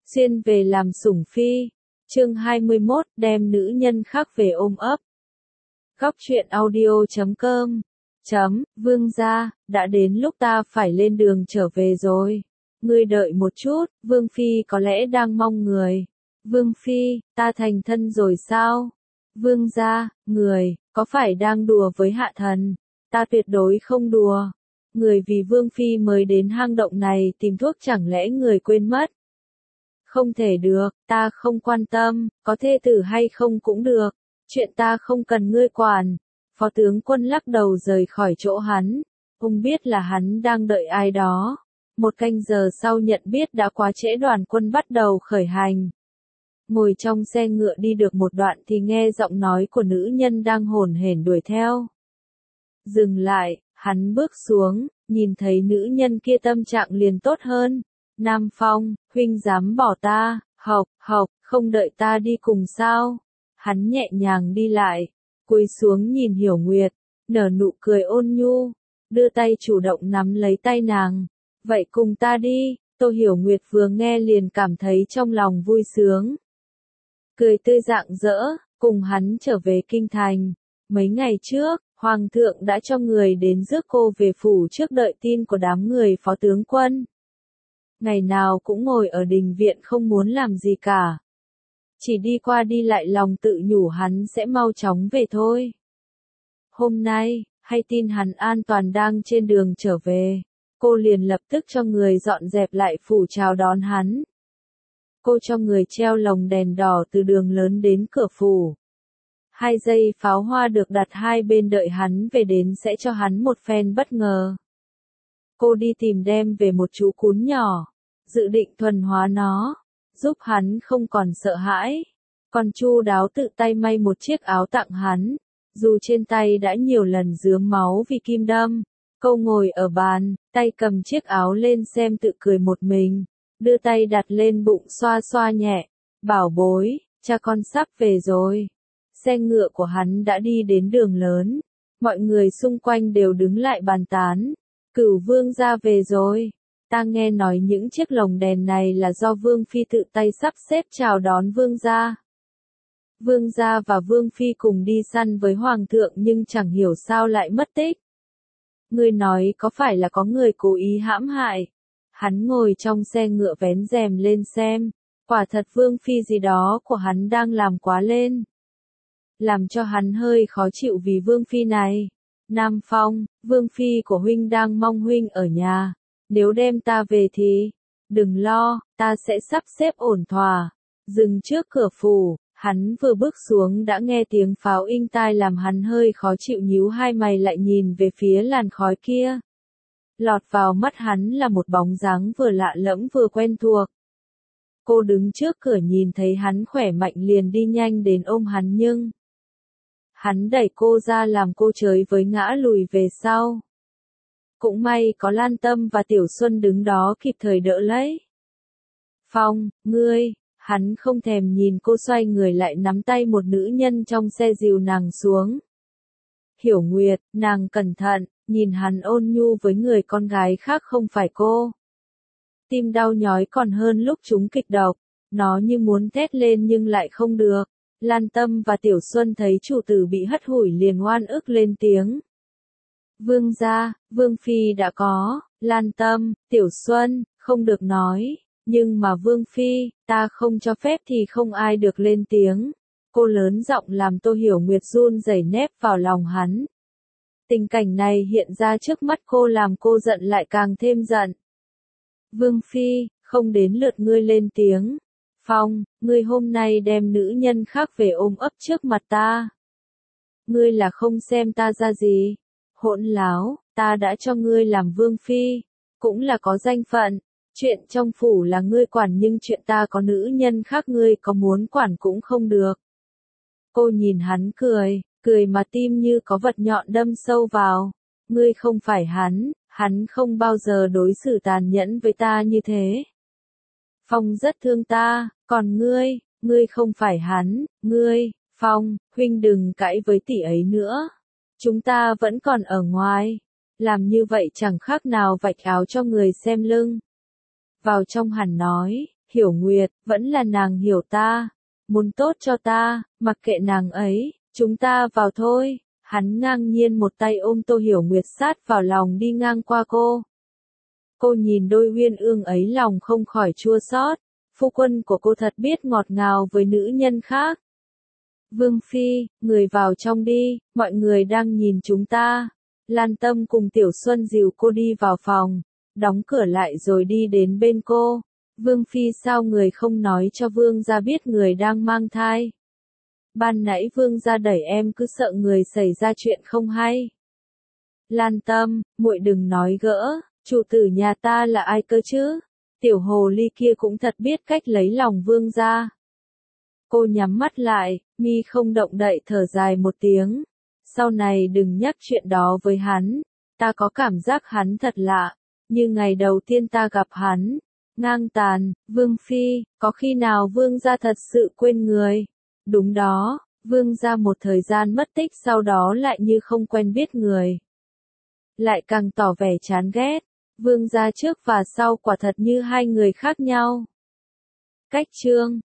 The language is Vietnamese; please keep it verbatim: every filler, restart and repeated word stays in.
Xuyên về làm sủng phi. Chương hai mươi mốt, đem nữ nhân khác về ôm ấp. Góc truyện audio chấm com. Chấm, Vương gia, đã đến lúc ta phải lên đường trở về rồi. Ngươi đợi một chút, Vương phi có lẽ đang mong người. Vương phi, ta thành thân rồi sao? Vương gia, người, có phải đang đùa với hạ thần? Ta tuyệt đối không đùa. Người vì Vương phi mới đến hang động này tìm thuốc, chẳng lẽ người quên mất? Không thể được, ta không quan tâm, có thê tử hay không cũng được, chuyện ta không cần ngươi quản. Phó tướng quân lắc đầu rời khỏi chỗ hắn, ông biết là hắn đang đợi ai đó. Một canh giờ sau nhận biết đã quá trễ, đoàn quân bắt đầu khởi hành. Ngồi trong xe ngựa đi được một đoạn thì nghe giọng nói của nữ nhân đang hồn hển đuổi theo. Dừng lại, hắn bước xuống, nhìn thấy nữ nhân kia tâm trạng liền tốt hơn. Nam Phong, huynh dám bỏ ta, học, học, không đợi ta đi cùng sao? Hắn nhẹ nhàng đi lại, cúi xuống nhìn Hiểu Nguyệt, nở nụ cười ôn nhu, đưa tay chủ động nắm lấy tay nàng. Vậy cùng ta đi. Tô Hiểu Nguyệt vừa nghe liền cảm thấy trong lòng vui sướng. Cười tươi rạng rỡ, cùng hắn trở về kinh thành. Mấy ngày trước, Hoàng thượng đã cho người đến rước cô về phủ trước đợi tin của đám người phó tướng quân. Ngày nào cũng ngồi ở đình viện không muốn làm gì cả. Chỉ đi qua đi lại lòng tự nhủ hắn sẽ mau chóng về thôi. Hôm nay, hay tin hắn an toàn đang trên đường trở về, cô liền lập tức cho người dọn dẹp lại phủ chào đón hắn. Cô cho người treo lồng đèn đỏ từ đường lớn đến cửa phủ. Hai dây pháo hoa được đặt hai bên đợi hắn về đến sẽ cho hắn một phen bất ngờ. Cô đi tìm đem về một chú cún nhỏ, dự định thuần hóa nó, giúp hắn không còn sợ hãi. Còn chu đáo tự tay may một chiếc áo tặng hắn, dù trên tay đã nhiều lần rướm máu vì kim đâm. Cô ngồi ở bàn, tay cầm chiếc áo lên xem tự cười một mình, đưa tay đặt lên bụng xoa xoa nhẹ. Bảo bối, cha con sắp về rồi. Xe ngựa của hắn đã đi đến đường lớn, mọi người xung quanh đều đứng lại bàn tán. Cửu vương gia về rồi. Ta nghe nói những chiếc lồng đèn này là do Vương Phi tự tay sắp xếp chào đón Vương gia. Vương gia và Vương Phi cùng đi săn với Hoàng thượng nhưng chẳng hiểu sao lại mất tích. Ngươi nói có phải là có người cố ý hãm hại? Hắn ngồi trong xe ngựa vén rèm lên xem, quả thật Vương Phi gì đó của hắn đang làm quá lên. Làm cho hắn hơi khó chịu vì Vương Phi này. Nam Phong, Vương Phi của huynh đang mong huynh ở nhà. Nếu đem ta về thì, đừng lo, ta sẽ sắp xếp ổn thỏa. Dừng trước cửa phủ, hắn vừa bước xuống đã nghe tiếng pháo inh tai làm hắn hơi khó chịu, nhíu hai mày lại nhìn về phía làn khói kia. Lọt vào mắt hắn là một bóng dáng vừa lạ lẫm vừa quen thuộc. Cô đứng trước cửa nhìn thấy hắn khỏe mạnh liền đi nhanh đến ôm hắn nhưng hắn đẩy cô ra làm cô chới với ngã lùi về sau. Cũng may có Lan Tâm và Tiểu Xuân đứng đó kịp thời đỡ lấy. Phong, ngươi, hắn không thèm nhìn cô, xoay người lại nắm tay một nữ nhân trong xe dìu nàng xuống. Hiểu Nguyệt, nàng cẩn thận, nhìn hắn ôn nhu với người con gái khác không phải cô. Tim đau nhói còn hơn lúc trúng kịch độc, nó như muốn thét lên nhưng lại không được. Lan Tâm và Tiểu Xuân thấy chủ tử bị hất hủi liền oan ức lên tiếng. Vương gia, Vương Phi đã có. Lan Tâm, Tiểu Xuân, không được nói, nhưng mà Vương Phi, ta không cho phép thì không ai được lên tiếng. Cô lớn giọng làm Tô Hiểu Nguyệt run rẩy nép vào lòng hắn. Tình cảnh này hiện ra trước mắt cô làm cô giận lại càng thêm giận. Vương Phi, không đến lượt ngươi lên tiếng. Phong, ngươi hôm nay đem nữ nhân khác về ôm ấp trước mặt ta. Ngươi là không xem ta ra gì. Hỗn láo, ta đã cho ngươi làm Vương Phi, cũng là có danh phận. Chuyện trong phủ là ngươi quản nhưng chuyện ta có nữ nhân khác ngươi có muốn quản cũng không được. Cô nhìn hắn cười, cười mà tim như có vật nhọn đâm sâu vào. Ngươi không phải hắn, hắn không bao giờ đối xử tàn nhẫn với ta như thế. Phong rất thương ta, còn ngươi, ngươi không phải hắn, ngươi, Phong, huynh đừng cãi với tỷ ấy nữa. Chúng ta vẫn còn ở ngoài. Làm như vậy chẳng khác nào vạch áo cho người xem lưng. Vào trong hẳn nói, Hiểu Nguyệt, vẫn là nàng hiểu ta, muốn tốt cho ta, mặc kệ nàng ấy, chúng ta vào thôi. Hắn ngang nhiên một tay ôm Tô Hiểu Nguyệt sát vào lòng đi ngang qua cô. Cô nhìn đôi uyên ương ấy lòng không khỏi chua xót, phu quân của cô thật biết ngọt ngào với nữ nhân khác. Vương Phi, người vào trong đi, mọi người đang nhìn chúng ta. Lan Tâm cùng Tiểu Xuân dìu cô đi vào phòng, đóng cửa lại rồi đi đến bên cô. Vương Phi sao người không nói cho Vương gia biết người đang mang thai? Ban nãy Vương gia đẩy em cứ sợ người xảy ra chuyện không hay. Lan Tâm, muội đừng nói gỡ, chủ tử nhà ta là ai cơ chứ? Tiểu hồ ly kia cũng thật biết cách lấy lòng Vương gia. Cô nhắm mắt lại, mi không động đậy thở dài một tiếng. Sau này đừng nhắc chuyện đó với hắn, ta có cảm giác hắn thật lạ, như ngày đầu tiên ta gặp hắn. Ngang tàn, Vương Phi, có khi nào Vương gia thật sự quên người? Đúng đó, Vương gia một thời gian mất tích sau đó lại như không quen biết người. Lại càng tỏ vẻ chán ghét, Vương gia trước và sau quả thật như hai người khác nhau. Cách chương